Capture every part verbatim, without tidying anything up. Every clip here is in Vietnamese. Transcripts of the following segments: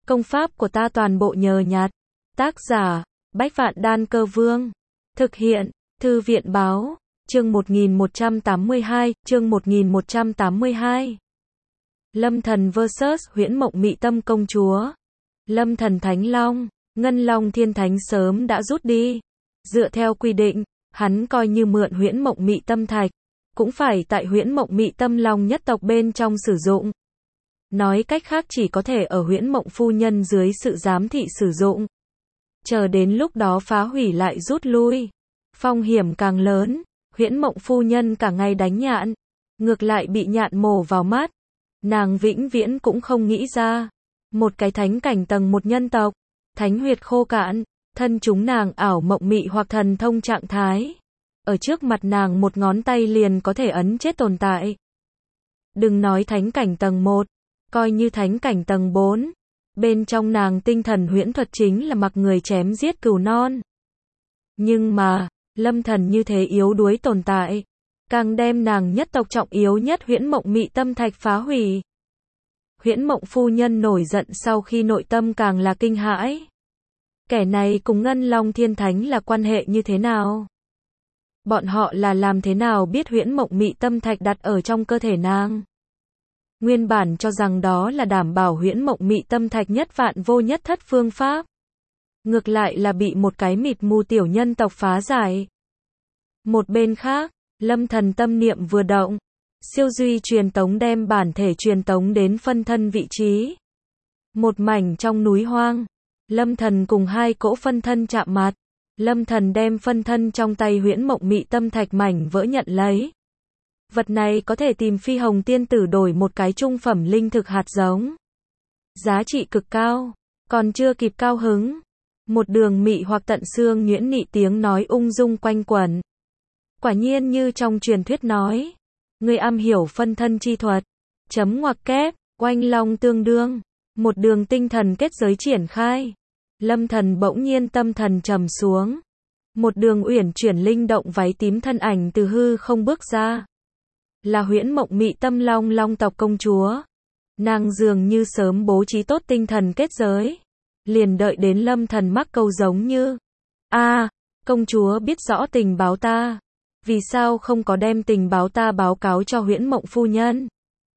Công pháp của ta toàn bộ nhờ nhặt. Tác giả, Bách Vạn Đan Cơ Vương. Thực hiện, Thư viện Báo. Chương một nghìn một trăm tám mươi hai, chương một nghìn một trăm tám mươi hai. Lâm Thần versus Huyễn Mộng Mị Tâm Công Chúa. Lâm Thần Thánh Long, Ngân Long Thiên Thánh sớm đã rút đi. Dựa theo quy định, hắn coi như mượn Huyễn Mộng Mị Tâm Thạch, cũng phải tại Huyễn Mộng Mị Tâm Long nhất tộc bên trong sử dụng. Nói cách khác chỉ có thể ở Huyễn Mộng Phu Nhân dưới sự giám thị sử dụng. Chờ đến lúc đó phá hủy lại rút lui. Phong hiểm càng lớn, Huyễn Mộng Phu Nhân cả ngày đánh nhạn, ngược lại bị nhạn mổ vào mắt. Nàng vĩnh viễn cũng không nghĩ ra, một cái thánh cảnh tầng một nhân tộc, thánh huyệt khô cạn, thân chúng nàng ảo mộng mị hoặc thần thông trạng thái. Ở trước mặt nàng một ngón tay liền có thể ấn chết tồn tại. Đừng nói thánh cảnh tầng một, coi như thánh cảnh tầng bốn, bên trong nàng tinh thần huyễn thuật chính là mặc người chém giết cừu non. Nhưng mà, Lâm Thần như thế yếu đuối tồn tại, càng đem nàng nhất tộc trọng yếu nhất Huyễn Mộng Mị Tâm Thạch phá hủy. Huyễn Mộng Phu Nhân nổi giận sau khi nội tâm càng là kinh hãi. Kẻ này cùng Ngân Long Thiên Thánh là quan hệ như thế nào? Bọn họ là làm thế nào biết Huyễn Mộng Mị Tâm Thạch đặt ở trong cơ thể nàng? Nguyên bản cho rằng đó là đảm bảo Huyễn Mộng Mị Tâm Thạch nhất vạn vô nhất thất phương pháp. Ngược lại là bị một cái mịt mù tiểu nhân tộc phá giải. Một bên khác, Lâm Thần tâm niệm vừa động, siêu duy truyền tống đem bản thể truyền tống đến phân thân vị trí. Một mảnh trong núi hoang, Lâm Thần cùng hai cỗ phân thân chạm mặt. Lâm Thần đem phân thân trong tay Huyễn Mộng Mị Tâm Thạch mảnh vỡ nhận lấy. Vật này có thể tìm Phi Hồng Tiên Tử đổi một cái trung phẩm linh thực hạt giống. Giá trị cực cao, còn chưa kịp cao hứng. Một đường mị hoặc tận xương nhuyễn nị tiếng nói ung dung quanh quẩn. Quả nhiên như trong truyền thuyết nói. Người am hiểu phân thân chi thuật. Chấm ngoặc kép, oanh long tương đương. Một đường tinh thần kết giới triển khai. Lâm Thần bỗng nhiên tâm thần trầm xuống. Một đường uyển chuyển linh động váy tím thân ảnh từ hư không bước ra. Là Huyễn Mộng Mị Tâm Long Long tộc công chúa. Nàng dường như sớm bố trí tốt tinh thần kết giới. Liền đợi đến Lâm Thần mắc câu giống như: a à, công chúa biết rõ tình báo ta. Vì sao không có đem tình báo ta báo cáo cho Huyễn Mộng Phu Nhân?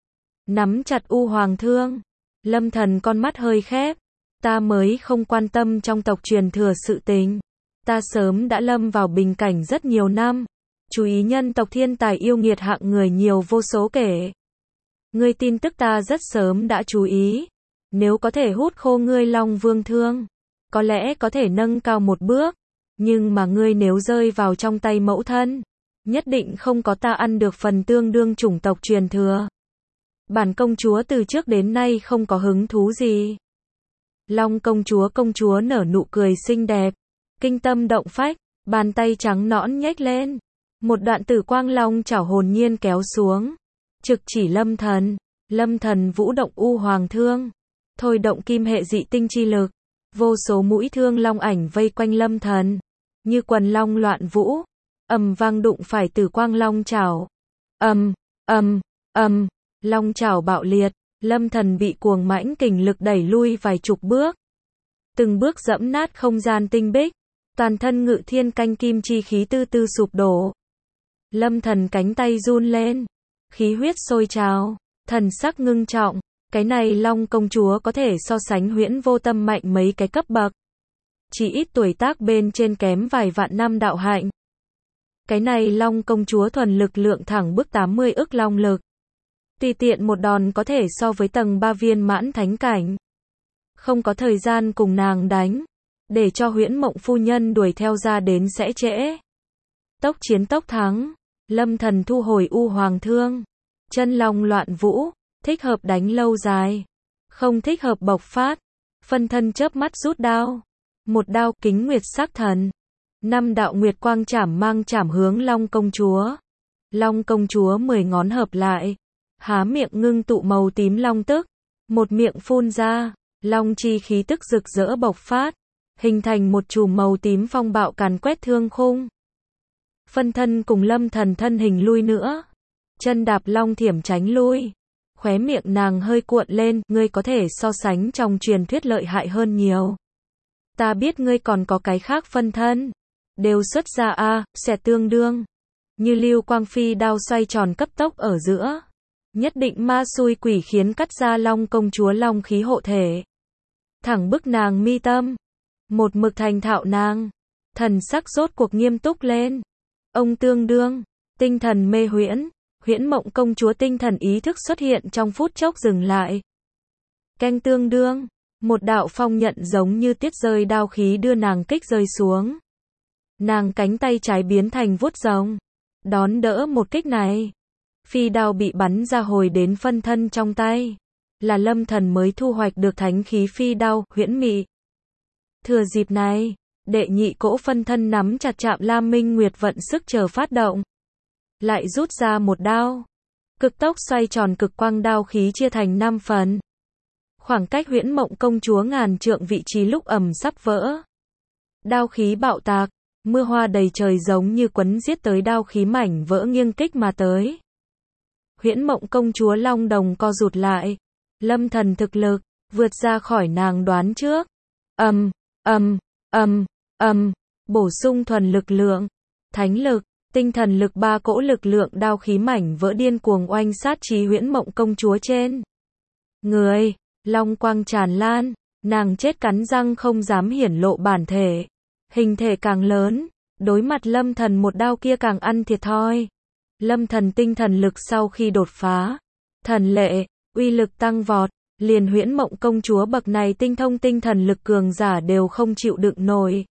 Nắm chặt u hoàng thương. Lâm Thần con mắt hơi khép. Ta mới không quan tâm trong tộc truyền thừa sự tình. Ta sớm đã lâm vào bình cảnh rất nhiều năm. Chú ý nhân tộc thiên tài yêu nghiệt hạng người nhiều vô số kể. Ngươi tin tức ta rất sớm đã chú ý. Nếu có thể hút khô ngươi Long Vương thương, có lẽ có thể nâng cao một bước. Nhưng mà ngươi nếu rơi vào trong tay mẫu thân, nhất định không có ta ăn được phần tương đương chủng tộc truyền thừa. Bản công chúa từ trước đến nay không có hứng thú gì. Long công chúa công chúa nở nụ cười xinh đẹp, kinh tâm động phách, bàn tay trắng nõn nhếch lên. Một đoạn tử quang long chảo hồn nhiên kéo xuống. Trực chỉ Lâm Thần. Lâm Thần vũ động u hoàng thương. Thôi động kim hệ dị tinh chi lực. Vô số mũi thương long ảnh vây quanh Lâm Thần. Như quần long loạn vũ. Ầm vang đụng phải tử quang long chảo. Ầm, ầm, ầm. Long chảo bạo liệt. Lâm Thần bị cuồng mãnh kình lực đẩy lui vài chục bước. Từng bước dẫm nát không gian tinh bích. Toàn thân ngự thiên canh kim chi khí tư tư sụp đổ. Lâm Thần cánh tay run lên. Khí huyết sôi trào. Thần sắc ngưng trọng. Cái này Long công chúa có thể so sánh Huyễn Vô Tâm mạnh mấy cái cấp bậc. Chỉ ít tuổi tác bên trên kém vài vạn năm đạo hạnh. Cái này Long công chúa thuần lực lượng thẳng bức tám mươi ức long lực. Tùy tiện một đòn có thể so với tầng ba viên mãn thánh cảnh. Không có thời gian cùng nàng đánh. Để cho Huyễn Mộng Phu Nhân đuổi theo ra đến sẽ trễ. Tốc chiến tốc thắng. Lâm Thần thu hồi u hoàng thương. Chân long loạn vũ. Thích hợp đánh lâu dài. Không thích hợp bộc phát. Phân thân chớp mắt rút đao. Một đao kính nguyệt sắc thần. Năm đạo nguyệt quang chảm mang chảm hướng Long công chúa. Long công chúa mười ngón hợp lại. Há miệng ngưng tụ màu tím long tức. Một miệng phun ra. Long chi khí tức rực rỡ bộc phát. Hình thành một chùm màu tím phong bạo càn quét thương khung. Phân thân cùng Lâm Thần thân hình lui nữa. Chân đạp long thiểm tránh lui. Khóe miệng nàng hơi cuộn lên, ngươi có thể so sánh trong truyền thuyết lợi hại hơn nhiều. Ta biết ngươi còn có cái khác phân thân. Đều xuất ra a, sẽ tương đương. Như lưu quang phi đao xoay tròn cấp tốc ở giữa. Nhất định ma xui quỷ khiến cắt ra Long công chúa long khí hộ thể. Thẳng bức nàng mi tâm. Một mực thành thạo nàng. Thần sắc rốt cuộc nghiêm túc lên. Ông tương đương. Tinh thần mê huyễn. Huyễn mộng công chúa tinh thần ý thức xuất hiện trong phút chốc dừng lại. Canh tương đương. Một đạo phong nhận giống như tiết rơi đao khí đưa nàng kích rơi xuống. Nàng cánh tay trái biến thành vuốt rồng. Đón đỡ một kích này. Phi đao bị bắn ra hồi đến phân thân trong tay. Là Lâm Thần mới thu hoạch được thánh khí phi đao, huyễn mị. Thừa dịp này, đệ nhị cỗ phân thân nắm chặt chạm Lam Minh Nguyệt vận sức chờ phát động. Lại rút ra một đao. Cực tốc xoay tròn cực quang đao khí chia thành năm phần. Khoảng cách huyễn mộng công chúa ngàn trượng vị trí lúc ầm sắp vỡ. Đao khí bạo tạc, mưa hoa đầy trời giống như quấn giết tới đao khí mảnh vỡ nghiêng kích mà tới. Huyễn mộng công chúa long đồng co rụt lại. Lâm Thần thực lực, vượt ra khỏi nàng đoán trước. Ầm, ầm, ầm, ầm, bổ sung thuần lực lượng, thánh lực, tinh thần lực ba cỗ lực lượng đao khí mảnh vỡ điên cuồng oanh sát chí huyễn mộng công chúa trên. Người, long quang tràn lan, nàng chết cắn răng không dám hiển lộ bản thể. Hình thể càng lớn, đối mặt Lâm Thần một đao kia càng ăn thiệt thòi. Lâm Thần tinh thần lực sau khi đột phá, thần lệ, uy lực tăng vọt, liền huyễn mộng công chúa bậc này tinh thông tinh thần lực cường giả đều không chịu đựng nổi.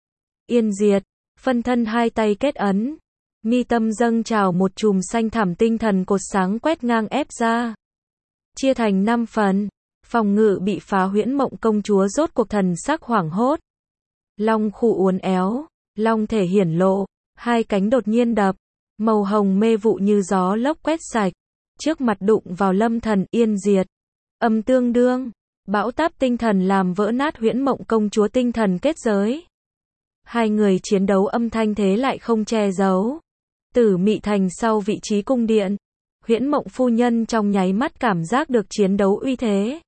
Yên diệt, phân thân hai tay kết ấn, mi tâm dâng trào một chùm xanh thẳm tinh thần cột sáng quét ngang ép ra. Chia thành năm phần, phòng ngự bị phá huyễn mộng công chúa rốt cuộc thần sắc hoảng hốt. Long khu uốn éo, long thể hiển lộ, hai cánh đột nhiên đập, màu hồng mê vụ như gió lốc quét sạch, trước mặt đụng vào Lâm Thần yên diệt. Âm tương đương, bão táp tinh thần làm vỡ nát huyễn mộng công chúa tinh thần kết giới. Hai người chiến đấu âm thanh thế lại không che giấu. Tử Mị Thành sau vị trí cung điện, huyễn mộng phu nhân trong nháy mắt cảm giác được chiến đấu uy thế.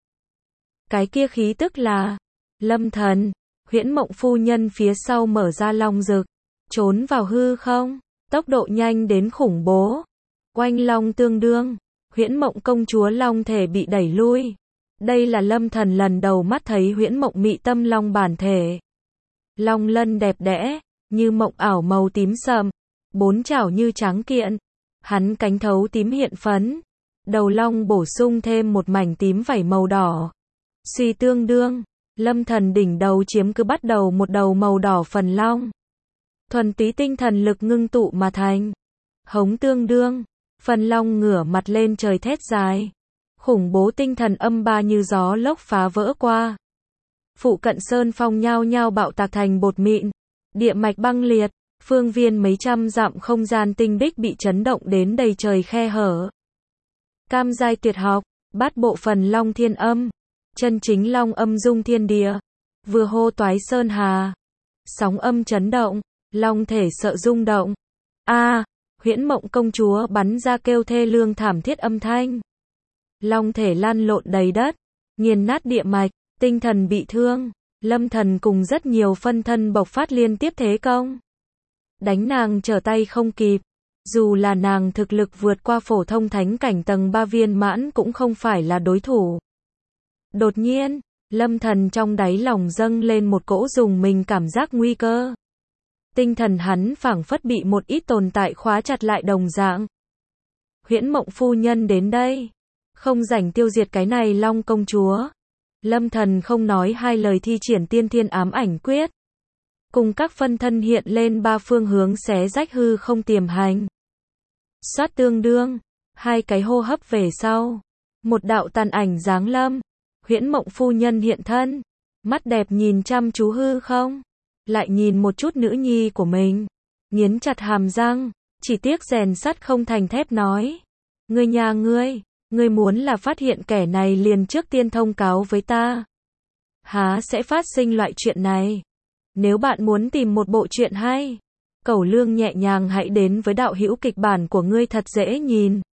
Cái kia khí tức là Lâm Thần. Huyễn mộng phu nhân phía sau mở ra long rực, trốn vào hư không, tốc độ nhanh đến khủng bố. Oanh long tương đương, huyễn mộng công chúa long thể bị đẩy lui. Đây là Lâm Thần lần đầu mắt thấy huyễn mộng mị tâm long bản thể. Long lân đẹp đẽ, như mộng ảo màu tím sậm, bốn chảo như tráng kiện. Hắn cánh thấu tím hiện phấn, đầu long bổ sung thêm một mảnh tím vảy màu đỏ. Suy tương đương, Lâm Thần đỉnh đầu chiếm cứ bắt đầu một đầu màu đỏ phần long. Thuần túy tinh thần lực ngưng tụ mà thành. Hống tương đương, phần long ngửa mặt lên trời thét dài. Khủng bố tinh thần âm ba như gió lốc phá vỡ qua. Phụ cận sơn phong nhao nhao bạo tạc thành bột mịn. Địa mạch băng liệt, phương viên mấy trăm dặm không gian tinh bích bị chấn động đến đầy trời khe hở. Cam giai tuyệt học, bát bộ phần long thiên âm. Chân chính long âm dung thiên địa. Vừa hô toái sơn hà. Sóng âm chấn động, long thể sợ rung động. A, à, huyễn mộng công chúa bắn ra kêu thê lương thảm thiết âm thanh. Long thể lăn lộn đầy đất, nghiền nát địa mạch, tinh thần bị thương. Lâm Thần cùng rất nhiều phân thân bộc phát liên tiếp thế công. Đánh nàng trở tay không kịp. Dù là nàng thực lực vượt qua phổ thông thánh cảnh tầng ba viên mãn cũng không phải là đối thủ. Đột nhiên, Lâm Thần trong đáy lòng dâng lên một cỗ dùng mình cảm giác nguy cơ. Tinh thần hắn phảng phất bị một ít tồn tại khóa chặt lại đồng dạng. Huyễn mộng phu nhân đến đây, không rảnh tiêu diệt cái này long công chúa. Lâm Thần không nói hai lời thi triển tiên thiên ám ảnh quyết. Cùng các phân thân hiện lên ba phương hướng xé rách hư không tiềm hành. Xoát tương đương, hai cái hô hấp về sau. Một đạo tàn ảnh giáng lâm. Huyễn mộng phu nhân hiện thân. Mắt đẹp nhìn chăm chú hư không. Lại nhìn một chút nữ nhi của mình. Nghiến chặt hàm răng. Chỉ tiếc rèn sắt không thành thép nói. Ngươi nhà ngươi. Ngươi muốn là phát hiện kẻ này liền trước tiên thông cáo với ta. Há sẽ phát sinh loại chuyện này. Nếu bạn muốn tìm một bộ truyện hay, Cẩu Lương nhẹ nhàng hãy đến với đạo hữu kịch bản của ngươi thật dễ nhìn.